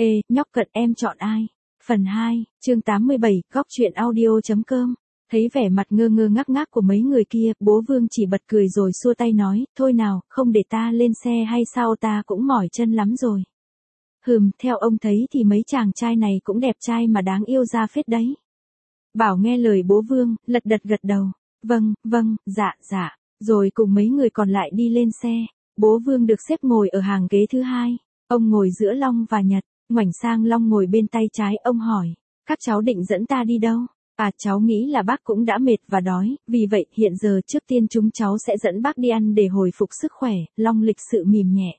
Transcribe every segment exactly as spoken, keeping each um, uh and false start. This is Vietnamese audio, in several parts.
Ê, nhóc cận em chọn ai? Phần hai, chương tám mươi bảy, góc truyện audio.com. Thấy vẻ mặt ngơ ngơ ngác ngác của mấy người kia, bố Vương chỉ bật cười rồi xua tay nói, thôi nào, không để ta lên xe hay sao, ta cũng mỏi chân lắm rồi. Hừm, theo ông thấy thì mấy chàng trai này cũng đẹp trai mà đáng yêu ra phết đấy. Bảo nghe lời bố Vương, lật đật gật đầu. Vâng, vâng, dạ, dạ. Rồi cùng mấy người còn lại đi lên xe. Bố Vương được xếp ngồi ở hàng ghế thứ hai. Ông ngồi giữa Long và Nhật. Ngoảnh sang Long ngồi bên tay trái, ông hỏi. Các cháu định dẫn ta đi đâu? À, cháu nghĩ là bác cũng đã mệt và đói, vì vậy hiện giờ trước tiên chúng cháu sẽ dẫn bác đi ăn để hồi phục sức khỏe. Long lịch sự mỉm nhẹ.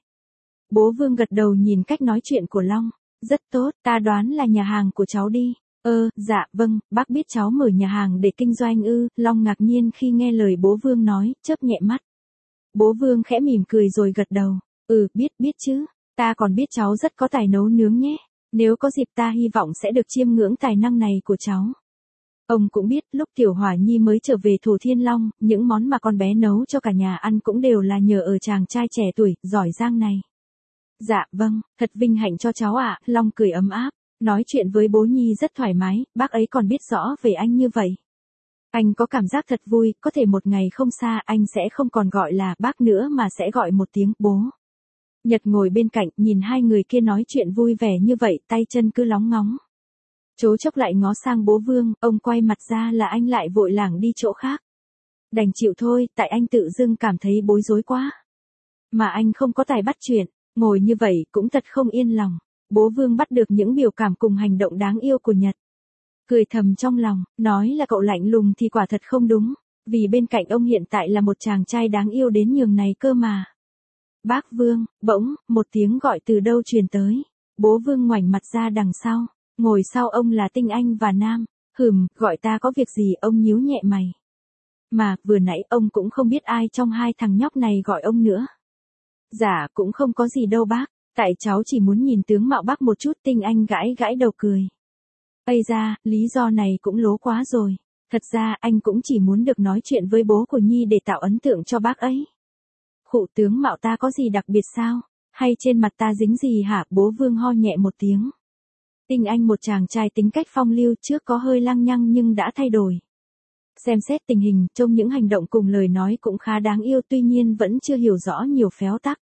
Bố Vương gật đầu nhìn cách nói chuyện của Long. Rất tốt, ta đoán là nhà hàng của cháu đi. Ơ, dạ, vâng, bác biết cháu mở nhà hàng để kinh doanh ư? Long ngạc nhiên khi nghe lời bố Vương nói, chớp nhẹ mắt. Bố Vương khẽ mỉm cười rồi gật đầu. Ừ, biết, biết chứ. Ta còn biết cháu rất có tài nấu nướng nhé. Nếu có dịp ta hy vọng sẽ được chiêm ngưỡng tài năng này của cháu. Ông cũng biết lúc Tiểu Hỏa Nhi mới trở về Thổ Thiên Long, những món mà con bé nấu cho cả nhà ăn cũng đều là nhờ ở chàng trai trẻ tuổi, giỏi giang này. Dạ, vâng, thật vinh hạnh cho cháu ạ. Long cười ấm áp. Nói chuyện với bố Nhi rất thoải mái, bác ấy còn biết rõ về anh như vậy. Anh có cảm giác thật vui, có thể một ngày không xa anh sẽ không còn gọi là bác nữa mà sẽ gọi một tiếng bố. Nhật ngồi bên cạnh, nhìn hai người kia nói chuyện vui vẻ như vậy, tay chân cứ lóng ngóng. Chố chốc lại ngó sang bố Vương, ông quay mặt ra là anh lại vội lảng đi chỗ khác. Đành chịu thôi, tại anh tự dưng cảm thấy bối rối quá. Mà anh không có tài bắt chuyện, ngồi như vậy cũng thật không yên lòng. Bố Vương bắt được những biểu cảm cùng hành động đáng yêu của Nhật. Cười thầm trong lòng, nói là cậu lạnh lùng thì quả thật không đúng, vì bên cạnh ông hiện tại là một chàng trai đáng yêu đến nhường này cơ mà. Bác Vương, bỗng, một tiếng gọi từ đâu truyền tới. Bố Vương ngoảnh mặt ra đằng sau, ngồi sau ông là Tinh Anh và Nam. Hừm, gọi ta có việc gì? Ông nhíu nhẹ mày. Mà, vừa nãy ông cũng không biết ai trong hai thằng nhóc này gọi ông nữa. Dạ, cũng không có gì đâu bác. Tại cháu chỉ muốn nhìn tướng mạo bác một chút. Tinh Anh gãi gãi đầu cười. Ây da, lý do này cũng lố quá rồi. Thật ra anh cũng chỉ muốn được nói chuyện với bố của Nhi để tạo ấn tượng cho bác ấy. Khụ, tướng mạo ta có gì đặc biệt sao? Hay trên mặt ta dính gì hả? Bố Vương ho nhẹ một tiếng. Tinh Anh một chàng trai tính cách phong lưu, trước có hơi lăng nhăng nhưng đã thay đổi. Xem xét tình hình, trông những hành động cùng lời nói cũng khá đáng yêu, tuy nhiên vẫn chưa hiểu rõ nhiều phéo tắc.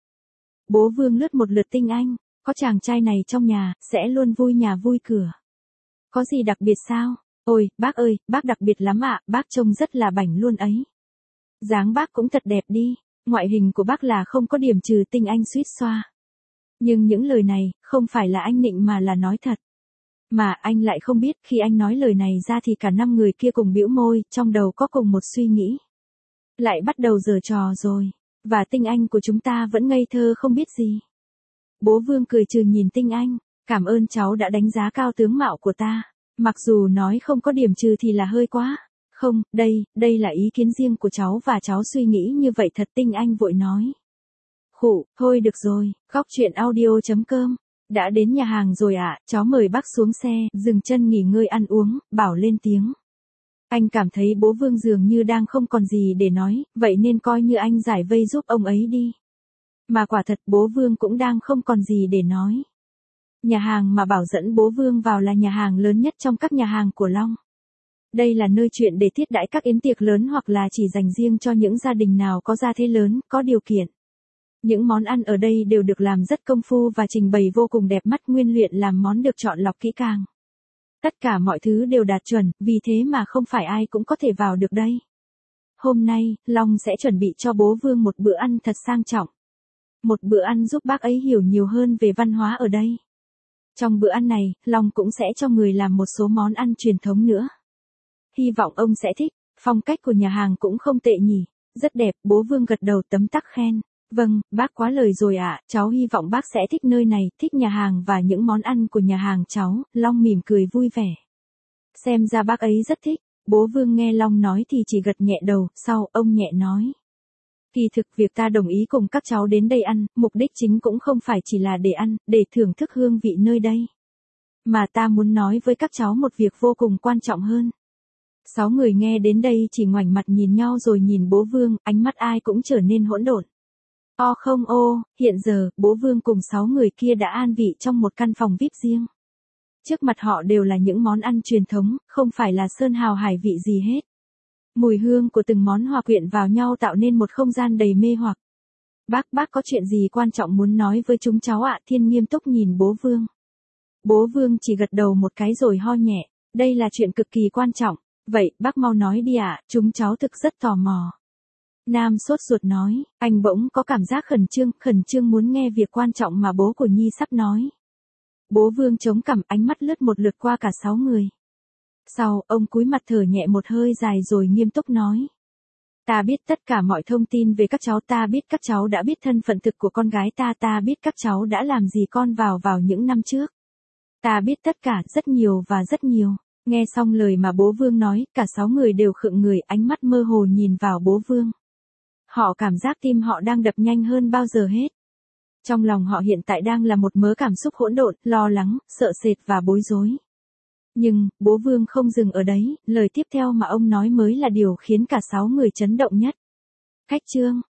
Bố Vương lướt một lượt Tinh Anh, có chàng trai này trong nhà, sẽ luôn vui nhà vui cửa. Có gì đặc biệt sao? Ôi, bác ơi, bác đặc biệt lắm ạ, bác trông rất là bảnh luôn ấy. Dáng bác cũng thật đẹp đi, ngoại hình của bác là không có điểm trừ. Tinh Anh suýt xoa. Nhưng những lời này, không phải là anh nịnh mà là nói thật. Mà anh lại không biết, khi anh nói lời này ra thì cả năm người kia cùng bĩu môi, trong đầu có cùng một suy nghĩ. Lại bắt đầu giở trò rồi. Và Tinh Anh của chúng ta vẫn ngây thơ không biết gì. Bố Vương cười trừ nhìn Tinh Anh. Cảm ơn cháu đã đánh giá cao tướng mạo của ta. Mặc dù nói không có điểm trừ thì là hơi quá. Không, đây, đây là ý kiến riêng của cháu và cháu suy nghĩ như vậy thật. Tinh Anh vội nói. Khụ, thôi được rồi, góc truyện audio.com. Đã đến nhà hàng rồi ạ, à, cháu mời bác xuống xe, dừng chân nghỉ ngơi ăn uống, bảo lên tiếng. Anh cảm thấy bố Vương dường như đang không còn gì để nói, vậy nên coi như anh giải vây giúp ông ấy đi. Mà quả thật bố Vương cũng đang không còn gì để nói. Nhà hàng mà bảo dẫn bố Vương vào là nhà hàng lớn nhất trong các nhà hàng của Long. Đây là nơi chuyện để thiết đãi các yến tiệc lớn hoặc là chỉ dành riêng cho những gia đình nào có gia thế lớn, có điều kiện. Những món ăn ở đây đều được làm rất công phu và trình bày vô cùng đẹp mắt, nguyên liệu làm món được chọn lọc kỹ càng. Tất cả mọi thứ đều đạt chuẩn, vì thế mà không phải ai cũng có thể vào được đây. Hôm nay, Long sẽ chuẩn bị cho bố Vương một bữa ăn thật sang trọng. Một bữa ăn giúp bác ấy hiểu nhiều hơn về văn hóa ở đây. Trong bữa ăn này, Long cũng sẽ cho người làm một số món ăn truyền thống nữa. Hy vọng ông sẽ thích, phong cách của nhà hàng cũng không tệ nhỉ, rất đẹp. Bố Vương gật đầu tấm tắc khen. Vâng, bác quá lời rồi ạ, à, cháu hy vọng bác sẽ thích nơi này, thích nhà hàng và những món ăn của nhà hàng cháu. Long mỉm cười vui vẻ. Xem ra bác ấy rất thích. Bố Vương nghe Long nói thì chỉ gật nhẹ đầu, sau ông nhẹ nói. Kỳ thực việc ta đồng ý cùng các cháu đến đây ăn, mục đích chính cũng không phải chỉ là để ăn, để thưởng thức hương vị nơi đây. Mà ta muốn nói với các cháu một việc vô cùng quan trọng hơn. Sáu người nghe đến đây chỉ ngoảnh mặt nhìn nhau rồi nhìn bố Vương, ánh mắt ai cũng trở nên hỗn độn. O không ô, hiện giờ, bố Vương cùng sáu người kia đã an vị trong một căn phòng vi ai pi riêng. Trước mặt họ đều là những món ăn truyền thống, không phải là sơn hào hải vị gì hết. Mùi hương của từng món hòa quyện vào nhau tạo nên một không gian đầy mê hoặc. Bác, bác có chuyện gì quan trọng muốn nói với chúng cháu ạ? Thiên nghiêm túc nhìn bố Vương. Bố Vương chỉ gật đầu một cái rồi ho nhẹ, đây là chuyện cực kỳ quan trọng, vậy bác mau nói đi ạ, chúng cháu thực rất tò mò. Nam sốt ruột nói, anh bỗng có cảm giác khẩn trương, khẩn trương muốn nghe việc quan trọng mà bố của Nhi sắp nói. Bố Vương chống cằm, ánh mắt lướt một lượt qua cả sáu người. Sau, ông cúi mặt thở nhẹ một hơi dài rồi nghiêm túc nói. Ta biết tất cả mọi thông tin về các cháu, ta biết các cháu đã biết thân phận thực của con gái ta, ta biết các cháu đã làm gì con vào vào những năm trước. Ta biết tất cả, rất nhiều và rất nhiều. Nghe xong lời mà bố Vương nói, cả sáu người đều khựng người, ánh mắt mơ hồ nhìn vào bố Vương. Họ cảm giác tim họ đang đập nhanh hơn bao giờ hết. Trong lòng họ hiện tại đang là một mớ cảm xúc hỗn độn, lo lắng, sợ sệt và bối rối. Nhưng, bố Vương không dừng ở đấy, lời tiếp theo mà ông nói mới là điều khiến cả sáu người chấn động nhất. Khách trương,